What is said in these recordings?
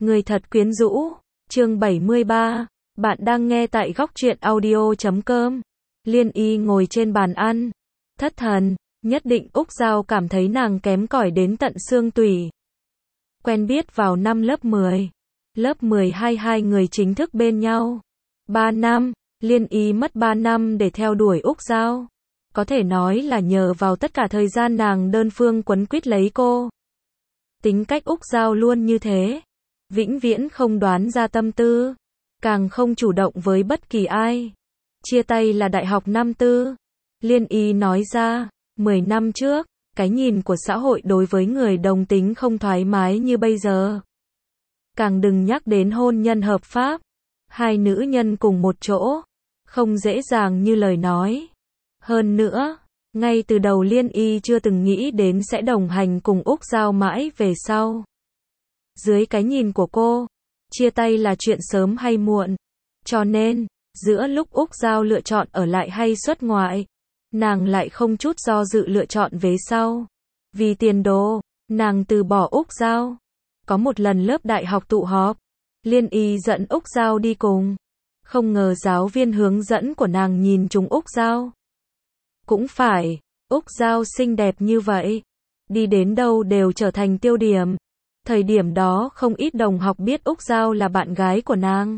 Người thật quyến rũ. Chương 73. Bạn đang nghe tại góc truyện audio.com. Liên Y ngồi trên bàn ăn, thất thần, nhất định Úc Giao cảm thấy nàng kém cỏi đến tận xương tủy. Quen biết vào năm lớp 10. Lớp 12 hai người chính thức bên nhau. 3 năm, Liên Y mất 3 năm để theo đuổi Úc Giao. Có thể nói là nhờ vào tất cả thời gian nàng đơn phương quấn quýt lấy cô. Tính cách Úc Giao luôn như thế. Vĩnh viễn không đoán ra tâm tư, càng không chủ động với bất kỳ ai. Chia tay là đại học năm tư. Liên Y nói ra, 10 năm trước, cái nhìn của xã hội đối với người đồng tính không thoải mái như bây giờ. Càng đừng nhắc đến hôn nhân hợp pháp. Hai nữ nhân cùng một chỗ, không dễ dàng như lời nói. Hơn nữa, ngay từ đầu Liên Y chưa từng nghĩ đến sẽ đồng hành cùng Úc Giao mãi về sau. Dưới cái nhìn của cô, chia tay là chuyện sớm hay muộn. Cho nên, giữa lúc Úc Giao lựa chọn ở lại hay xuất ngoại, nàng lại không chút do dự lựa chọn về sau. Vì tiền đồ, nàng từ bỏ Úc Giao. Có một lần lớp đại học tụ họp, Liên Y dẫn Úc Giao đi cùng. Không ngờ giáo viên hướng dẫn của nàng nhìn trúng Úc Giao. Cũng phải, Úc Giao xinh đẹp như vậy, đi đến đâu đều trở thành tiêu điểm. Thời điểm đó không ít đồng học biết Úc Giao là bạn gái của nàng.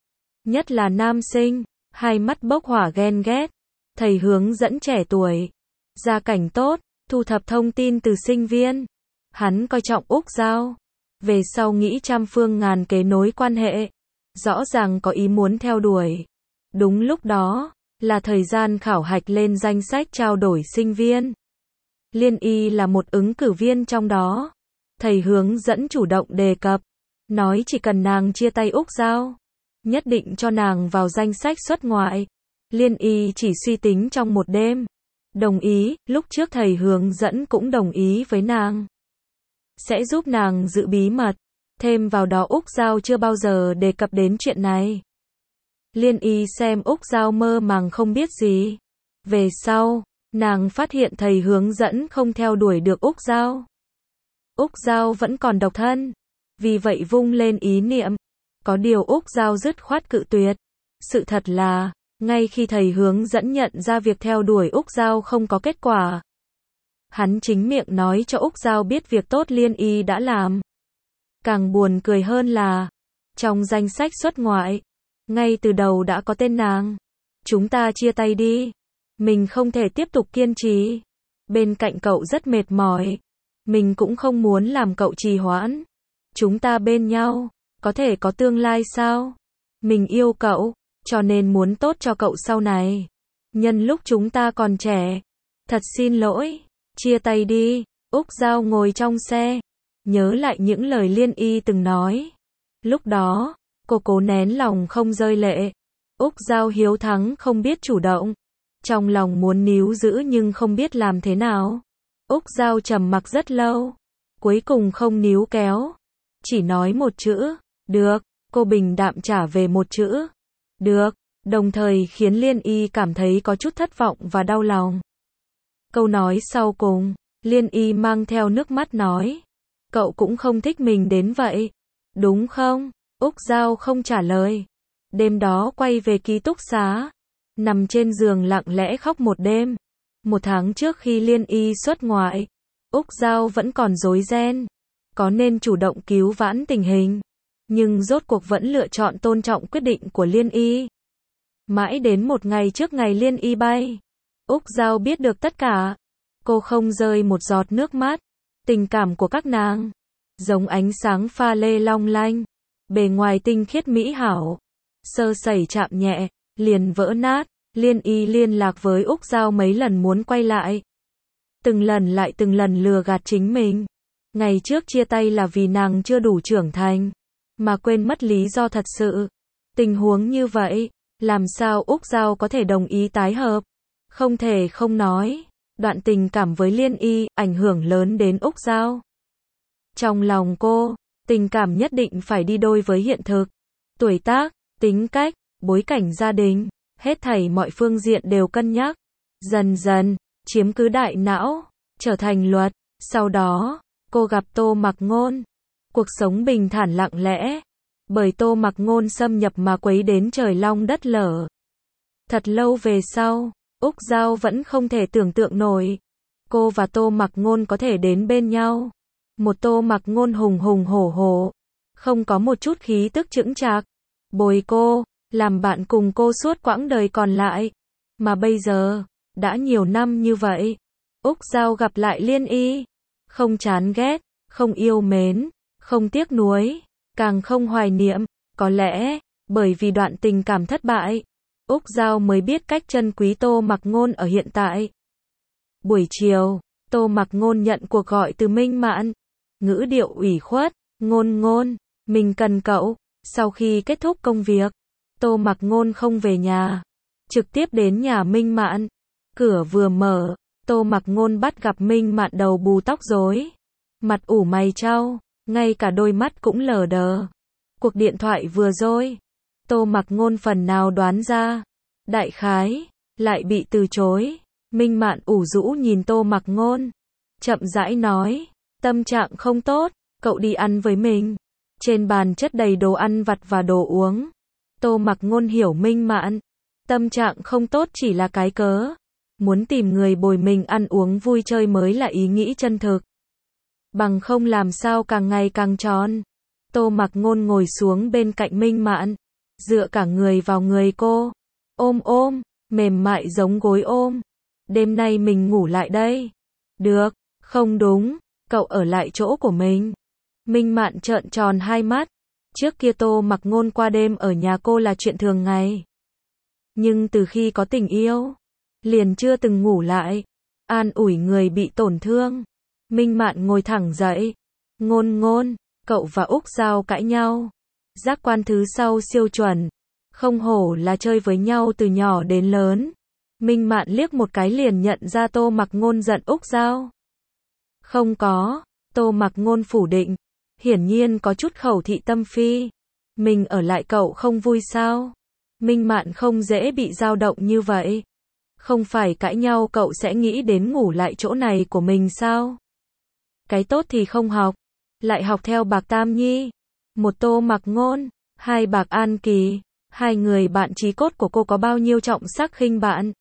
Nhất là nam sinh, hai mắt bốc hỏa ghen ghét. Thầy hướng dẫn trẻ tuổi, gia cảnh tốt, thu thập thông tin từ sinh viên. Hắn coi trọng Úc Giao. Về sau nghĩ trăm phương ngàn kế nối quan hệ. Rõ ràng có ý muốn theo đuổi. Đúng lúc đó, là thời gian khảo hạch lên danh sách trao đổi sinh viên. Liên Y là một ứng cử viên trong đó. Thầy hướng dẫn chủ động đề cập, nói chỉ cần nàng chia tay Úc Giao, nhất định cho nàng vào danh sách xuất ngoại. Liên Y chỉ suy tính trong một đêm, đồng ý. Lúc trước thầy hướng dẫn cũng đồng ý với nàng, sẽ giúp nàng giữ bí mật. Thêm vào đó Úc Giao chưa bao giờ đề cập đến chuyện này. Liên Y xem Úc Giao mơ màng không biết gì. Về sau, nàng phát hiện thầy hướng dẫn không theo đuổi được Úc Giao. Úc Giao vẫn còn độc thân, vì vậy vung lên ý niệm. Có điều Úc Giao dứt khoát cự tuyệt. Sự thật là, ngay khi thầy hướng dẫn nhận ra việc theo đuổi Úc Giao không có kết quả, hắn chính miệng nói cho Úc Giao biết việc tốt Liên Y đã làm. Càng buồn cười hơn là, trong danh sách xuất ngoại, ngay từ đầu đã có tên nàng. Chúng ta chia tay đi. Mình không thể tiếp tục kiên trì. Bên cạnh cậu rất mệt mỏi. Mình cũng không muốn làm cậu trì hoãn. Chúng ta bên nhau, có thể có tương lai sao? Mình yêu cậu, cho nên muốn tốt cho cậu sau này. Nhân lúc chúng ta còn trẻ. Thật xin lỗi, chia tay đi. Úc Giao ngồi trong xe, nhớ lại những lời Liên Y từng nói. Lúc đó, cô cố nén lòng không rơi lệ. Úc Giao hiếu thắng không biết chủ động. Trong lòng muốn níu giữ nhưng không biết làm thế nào. Úc Giao trầm mặc rất lâu. Cuối cùng không níu kéo. Chỉ nói một chữ, được. Cô bình đạm trả về một chữ, được. Đồng thời khiến Liên Y cảm thấy có chút thất vọng và đau lòng. Câu nói sau cùng, Liên Y mang theo nước mắt nói. Cậu cũng không thích mình đến vậy, đúng không? Úc Giao không trả lời. Đêm đó quay về ký túc xá, nằm trên giường lặng lẽ khóc một đêm. 1 tháng trước khi Liên Y xuất ngoại, Úc Giao vẫn còn rối ren. Có nên chủ động cứu vãn tình hình, nhưng rốt cuộc vẫn lựa chọn tôn trọng quyết định của Liên Y. Mãi đến một ngày trước ngày Liên Y bay, Úc Giao biết được tất cả. Cô không rơi một giọt nước mắt. Tình cảm của các nàng, giống ánh sáng pha lê long lanh, bề ngoài tinh khiết mỹ hảo, sơ sẩy chạm nhẹ, liền vỡ nát. Liên Y liên lạc với Úc Giao mấy lần muốn quay lại. Từng lần lại từng lần lừa gạt chính mình. Ngày trước chia tay là vì nàng chưa đủ trưởng thành, mà quên mất lý do thật sự. Tình huống như vậy, làm sao Úc Giao có thể đồng ý tái hợp? Không thể không nói, đoạn tình cảm với Liên Y ảnh hưởng lớn đến Úc Giao. Trong lòng cô, tình cảm nhất định phải đi đôi với hiện thực. Tuổi tác, tính cách, bối cảnh gia đình, hết thảy mọi phương diện đều cân nhắc. Dần dần, chiếm cứ đại não, trở thành luật. Sau đó, cô gặp Tô Mặc Ngôn. Cuộc sống bình thản lặng lẽ, bởi Tô Mặc Ngôn xâm nhập mà quấy đến trời long đất lở. Thật lâu về sau, Úc Giao vẫn không thể tưởng tượng nổi, cô và Tô Mặc Ngôn có thể đến bên nhau. Một Tô Mặc Ngôn hùng hùng hổ hổ, không có một chút khí tức chững chạc, bồi cô, làm bạn cùng cô suốt quãng đời còn lại. Mà bây giờ, đã nhiều năm như vậy, Úc Giao gặp lại Liên Y, không chán ghét, không yêu mến, không tiếc nuối, càng không hoài niệm. Có lẽ, bởi vì đoạn tình cảm thất bại, Úc Giao mới biết cách trân quý Tô Mặc Ngôn ở hiện tại. Buổi chiều, Tô Mặc Ngôn nhận cuộc gọi từ Minh Mạn, ngữ điệu ủy khuất, Ngôn Ngôn, mình cần cậu. Sau khi kết thúc công việc, Tô Mặc Ngôn không về nhà, trực tiếp đến nhà Minh Mạn. Cửa vừa mở, Tô Mặc Ngôn bắt gặp Minh Mạn đầu bù tóc rối, mặt ủ mày chau, ngay cả đôi mắt cũng lờ đờ. Cuộc điện thoại vừa rồi, Tô Mặc Ngôn phần nào đoán ra, đại khái lại bị từ chối. Minh Mạn ủ rũ nhìn Tô Mặc Ngôn, chậm rãi nói, tâm trạng không tốt, cậu đi ăn với mình. Trên bàn chất đầy đồ ăn vặt và đồ uống. Tô Mặc Ngôn hiểu Minh Mạn, tâm trạng không tốt chỉ là cái cớ, muốn tìm người bồi mình ăn uống vui chơi mới là ý nghĩ chân thực. Bằng không làm sao càng ngày càng tròn. Tô Mặc Ngôn ngồi xuống bên cạnh Minh Mạn, dựa cả người vào người cô, ôm, mềm mại giống gối ôm. Đêm nay mình ngủ lại đây. Được, không đúng, cậu ở lại chỗ của mình. Minh Mạn trợn tròn hai mắt. Trước kia Tô Mặc Ngôn qua đêm ở nhà cô là chuyện thường ngày. Nhưng từ khi có tình yêu, liền chưa từng ngủ lại. An ủi người bị tổn thương. Minh Mạn ngồi thẳng dậy. Ngôn, cậu và Úc Giao cãi nhau. Giác quan thứ sau siêu chuẩn. Không hổ là chơi với nhau từ nhỏ đến lớn. Minh Mạn liếc một cái liền nhận ra Tô Mặc Ngôn giận Úc Giao. Không có, Tô Mặc Ngôn phủ định. Hiển nhiên có chút khẩu thị tâm phi. Mình ở lại cậu không vui sao? Minh Mạn không dễ bị dao động như vậy. Không phải cãi nhau cậu sẽ nghĩ đến ngủ lại chỗ này của mình sao? Cái tốt thì không học, lại học theo Bạc Tam Nhi. Một Tô Mặc Ngôn, hai Bạc An Kỳ, hai người bạn chí cốt của cô có bao nhiêu trọng sắc khinh bạn.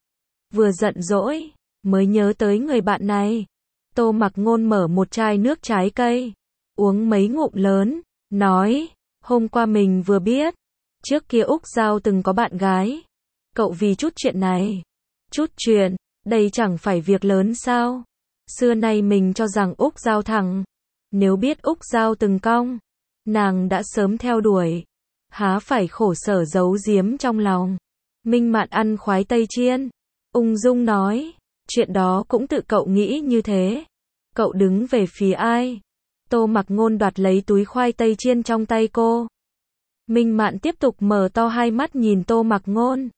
Vừa giận dỗi, mới nhớ tới người bạn này. Tô Mặc Ngôn mở một chai nước trái cây, uống mấy ngụm lớn, nói, hôm qua mình vừa biết, trước kia Úc Giao từng có bạn gái. Cậu vì chút chuyện này, chút chuyện, đây chẳng phải việc lớn sao? Xưa nay mình cho rằng Úc Giao thẳng, nếu biết Úc Giao từng cong, nàng đã sớm theo đuổi, há phải khổ sở giấu giếm trong lòng. Minh Mạn ăn khoái tây chiên, ung dung nói, chuyện đó cũng tự cậu nghĩ như thế. Cậu đứng về phía ai? Tô Mặc Ngôn đoạt lấy túi khoai tây chiên trong tay cô. Minh Mạn tiếp tục mở to hai mắt nhìn Tô Mặc Ngôn.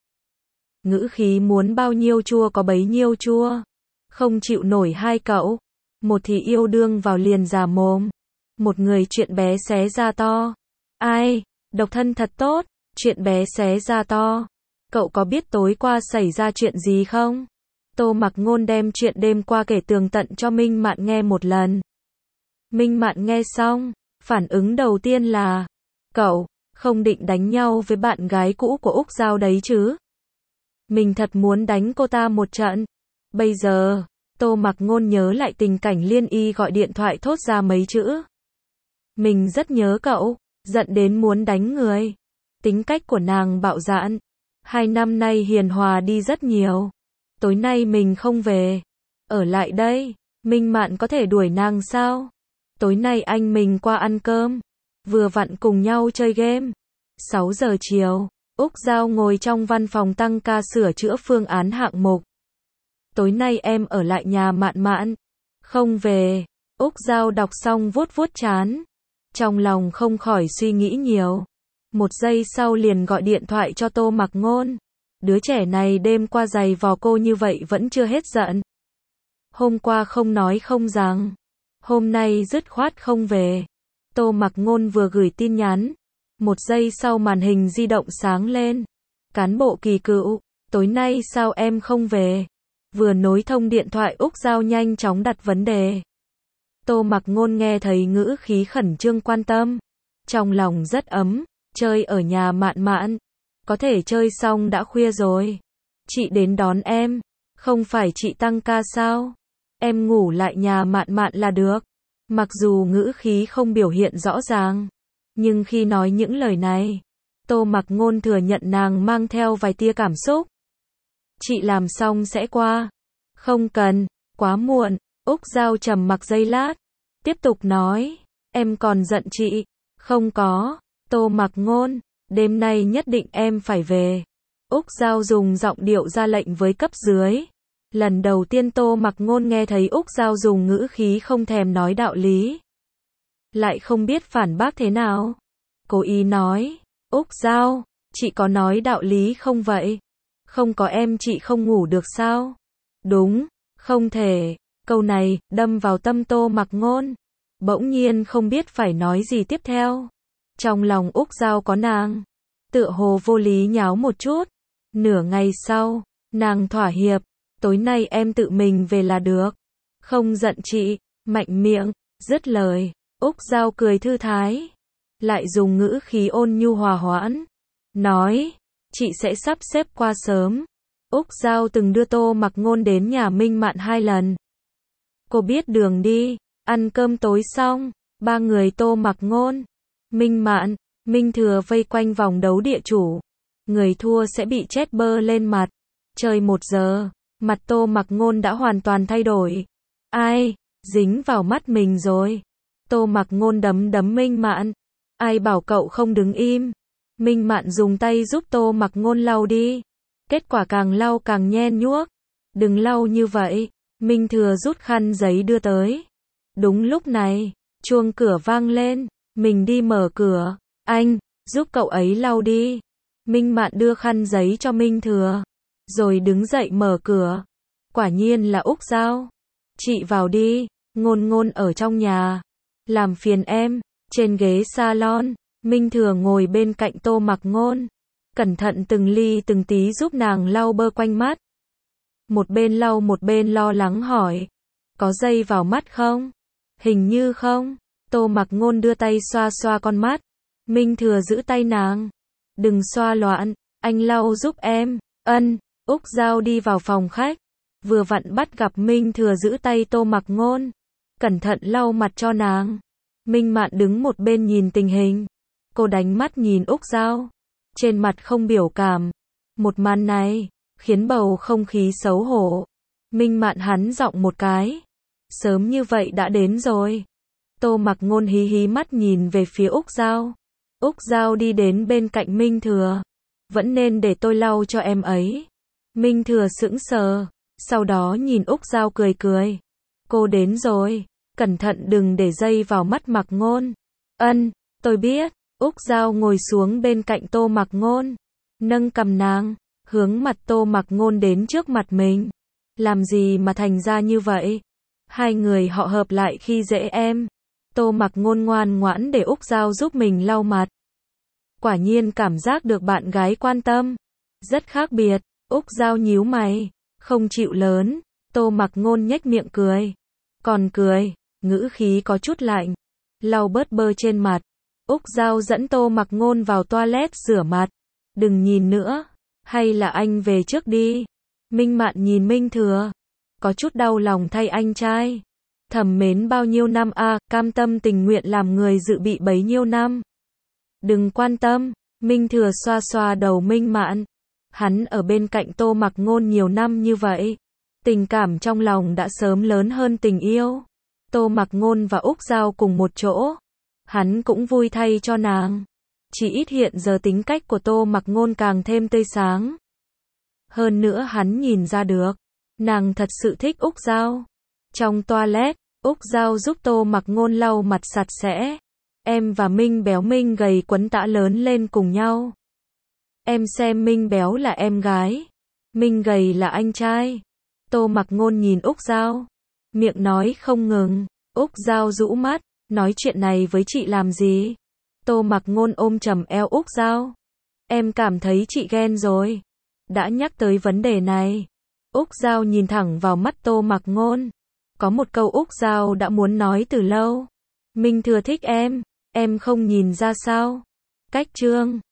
Ngữ khí muốn bao nhiêu chua có bấy nhiêu chua. Không chịu nổi hai cậu. Một thì yêu đương vào liền già mồm. Một người chuyện bé xé ra to. Ai? Độc thân thật tốt. Chuyện bé xé ra to. Cậu có biết tối qua xảy ra chuyện gì không? Tô Mặc Ngôn đem chuyện đêm qua kể tường tận cho Minh Mạn nghe một lần. Minh Mạn nghe xong, phản ứng đầu tiên là, cậu không định đánh nhau với bạn gái cũ của Úc Giao đấy chứ? Mình thật muốn đánh cô ta một trận. Bây giờ, Tô Mặc Ngôn nhớ lại tình cảnh Liên Y gọi điện thoại thốt ra mấy chữ. Mình rất nhớ cậu, giận đến muốn đánh người. Tính cách của nàng bạo dạn. 2 năm nay hiền hòa đi rất nhiều. Tối nay mình không về. Ở lại đây, Minh Mạn có thể đuổi nàng sao? Tối nay anh mình qua ăn cơm. Vừa vặn cùng nhau chơi game. 6 giờ chiều, Úc Giao ngồi trong văn phòng tăng ca sửa chữa phương án hạng mục. Tối nay em ở lại nhà Mạn Mạn. Không về. Úc Giao đọc xong vuốt vuốt trán. Trong lòng không khỏi suy nghĩ nhiều. Một giây sau liền gọi điện thoại cho Tô Mặc Ngôn. Đứa trẻ này đêm qua giày vò cô như vậy vẫn chưa hết giận. Hôm qua không nói không rằng. Hôm nay dứt khoát không về. Tô Mặc Ngôn vừa gửi tin nhắn. Một giây sau màn hình di động sáng lên. Cán bộ Kỳ Cựu, tối nay sao em không về? Vừa nối thông điện thoại Úc Giao nhanh chóng đặt vấn đề. Tô Mặc Ngôn nghe thấy ngữ khí khẩn trương quan tâm, trong lòng rất ấm, chơi ở nhà Mạn Mạn, có thể chơi xong đã khuya rồi. Chị đến đón em, không phải chị tăng ca sao? Em ngủ lại nhà Mạn Mạn là được. Mặc dù ngữ khí không biểu hiện rõ ràng, nhưng khi nói những lời này, Tô Mặc Ngôn thừa nhận nàng mang theo vài tia cảm xúc. Chị làm xong sẽ qua. Không cần, quá muộn. Úc Giao trầm mặc giây lát, tiếp tục nói, em còn giận chị? Không có. Tô Mặc Ngôn, đêm nay nhất định em phải về. Úc Giao dùng giọng điệu ra lệnh với cấp dưới. Lần đầu tiên Tô Mặc Ngôn nghe thấy Úc Giao dùng ngữ khí không thèm nói đạo lý, lại không biết phản bác thế nào. Cố ý nói, Úc Giao, chị có nói đạo lý không vậy? Không có em chị không ngủ được sao? Đúng, không thể. Câu này đâm vào tâm Tô Mặc Ngôn, bỗng nhiên không biết phải nói gì tiếp theo. Trong lòng Úc Giao có nàng, tựa hồ vô lý nháo một chút. Nửa ngày sau, nàng thỏa hiệp, tối nay em tự mình về là được. Không giận chị. Mạnh miệng, dứt lời, Úc Giao cười thư thái, lại dùng ngữ khí ôn nhu hòa hoãn, nói, chị sẽ sắp xếp qua sớm. Úc Giao từng đưa Tô Mặc Ngôn đến nhà Minh Mạn 2 lần. Cô biết đường đi. Ăn cơm tối xong, ba người Tô Mặc Ngôn, Minh Mạn, Minh Thừa vây quanh vòng đấu địa chủ. Người thua sẽ bị chét bơ lên mặt. Chơi 1 giờ, mặt Tô Mặc Ngôn đã hoàn toàn thay đổi. Ai, dính vào mắt mình rồi. Tô Mặc Ngôn đấm đấm Minh Mạn. Ai bảo cậu không đứng im. Minh Mạn dùng tay giúp Tô Mặc Ngôn lau đi. Kết quả càng lau càng nhen nhuốc. Đừng lau như vậy. Minh Thừa rút khăn giấy đưa tới. Đúng lúc này, chuông cửa vang lên. Mình đi mở cửa. Anh, giúp cậu ấy lau đi. Minh Mạn đưa khăn giấy cho Minh Thừa, rồi đứng dậy mở cửa. Quả nhiên là Úc Giao. Chị vào đi. Ngôn Ngôn ở trong nhà. Làm phiền em. Trên ghế salon, Minh Thừa ngồi bên cạnh Tô Mặc Ngôn, cẩn thận từng ly từng tí giúp nàng lau bơ quanh mắt. Một bên lau một bên lo lắng hỏi, có dây vào mắt không? Hình như không. Tô Mặc Ngôn đưa tay xoa xoa con mắt. Minh Thừa giữ tay nàng. Đừng xoa loạn, anh lau giúp em. Ân. Úc Giao đi vào phòng khách, vừa vặn bắt gặp Minh Thừa giữ tay Tô Mặc Ngôn, cẩn thận lau mặt cho nàng. Minh Mạn đứng một bên nhìn tình hình. Cô đánh mắt nhìn Úc Giao, trên mặt không biểu cảm. Một màn này khiến bầu không khí xấu hổ. Minh Mạn hắn giọng một cái, sớm như vậy đã đến rồi. Tô Mặc Ngôn hí hí mắt nhìn về phía Úc Giao. Úc Giao đi đến bên cạnh Minh Thừa. Vẫn nên để tôi lau cho em ấy. Minh Thừa sững sờ, sau đó nhìn Úc Giao cười cười. Cô đến rồi, cẩn thận đừng để dây vào mắt Mặc Ngôn. Ân, tôi biết. Úc Giao ngồi xuống bên cạnh Tô Mặc Ngôn, nâng cằm nàng, hướng mặt Tô Mặc Ngôn đến trước mặt mình. Làm gì mà thành ra như vậy? Hai người họ hợp lại khi dễ em. Tô Mặc Ngôn ngoan ngoãn để Úc Giao giúp mình lau mặt. Quả nhiên cảm giác được bạn gái quan tâm, rất khác biệt. Úc Giao nhíu mày, không chịu lớn. Tô Mặc Ngôn nhếch miệng cười. Còn cười, ngữ khí có chút lạnh. Lau bớt bơ trên mặt. Úc Giao dẫn Tô Mặc Ngôn vào toilet rửa mặt. Đừng nhìn nữa, hay là anh về trước đi. Minh Mạn nhìn Minh Thừa, có chút đau lòng thay anh trai. Thầm mến bao nhiêu năm à, cam tâm tình nguyện làm người dự bị bấy nhiêu năm. Đừng quan tâm. Minh Thừa xoa xoa đầu Minh Mạn. Hắn ở bên cạnh Tô Mặc Ngôn nhiều năm như vậy, tình cảm trong lòng đã sớm lớn hơn tình yêu. Tô Mặc Ngôn và Úc Giao cùng một chỗ, hắn cũng vui thay cho nàng. Chỉ ít hiện giờ tính cách của Tô Mặc Ngôn càng thêm tươi sáng. Hơn nữa hắn nhìn ra được, nàng thật sự thích Úc Giao. Trong toilet, Úc Giao giúp Tô Mặc Ngôn lau mặt sạch sẽ. Em và Minh béo Minh gầy quấn tã lớn lên cùng nhau. Em xem Minh béo là em gái, Minh gầy là anh trai. Tô Mặc Ngôn nhìn Úc Giao, miệng nói không ngừng. Úc Giao rũ mắt, nói chuyện này với chị làm gì? Tô Mặc Ngôn ôm chầm eo Úc Giao. Em cảm thấy chị ghen rồi. Đã nhắc tới vấn đề này. Úc Giao nhìn thẳng vào mắt Tô Mặc Ngôn. có một câu Úc Giao đã muốn nói từ lâu. Minh Thừa thích em không nhìn ra sao? Cách Trương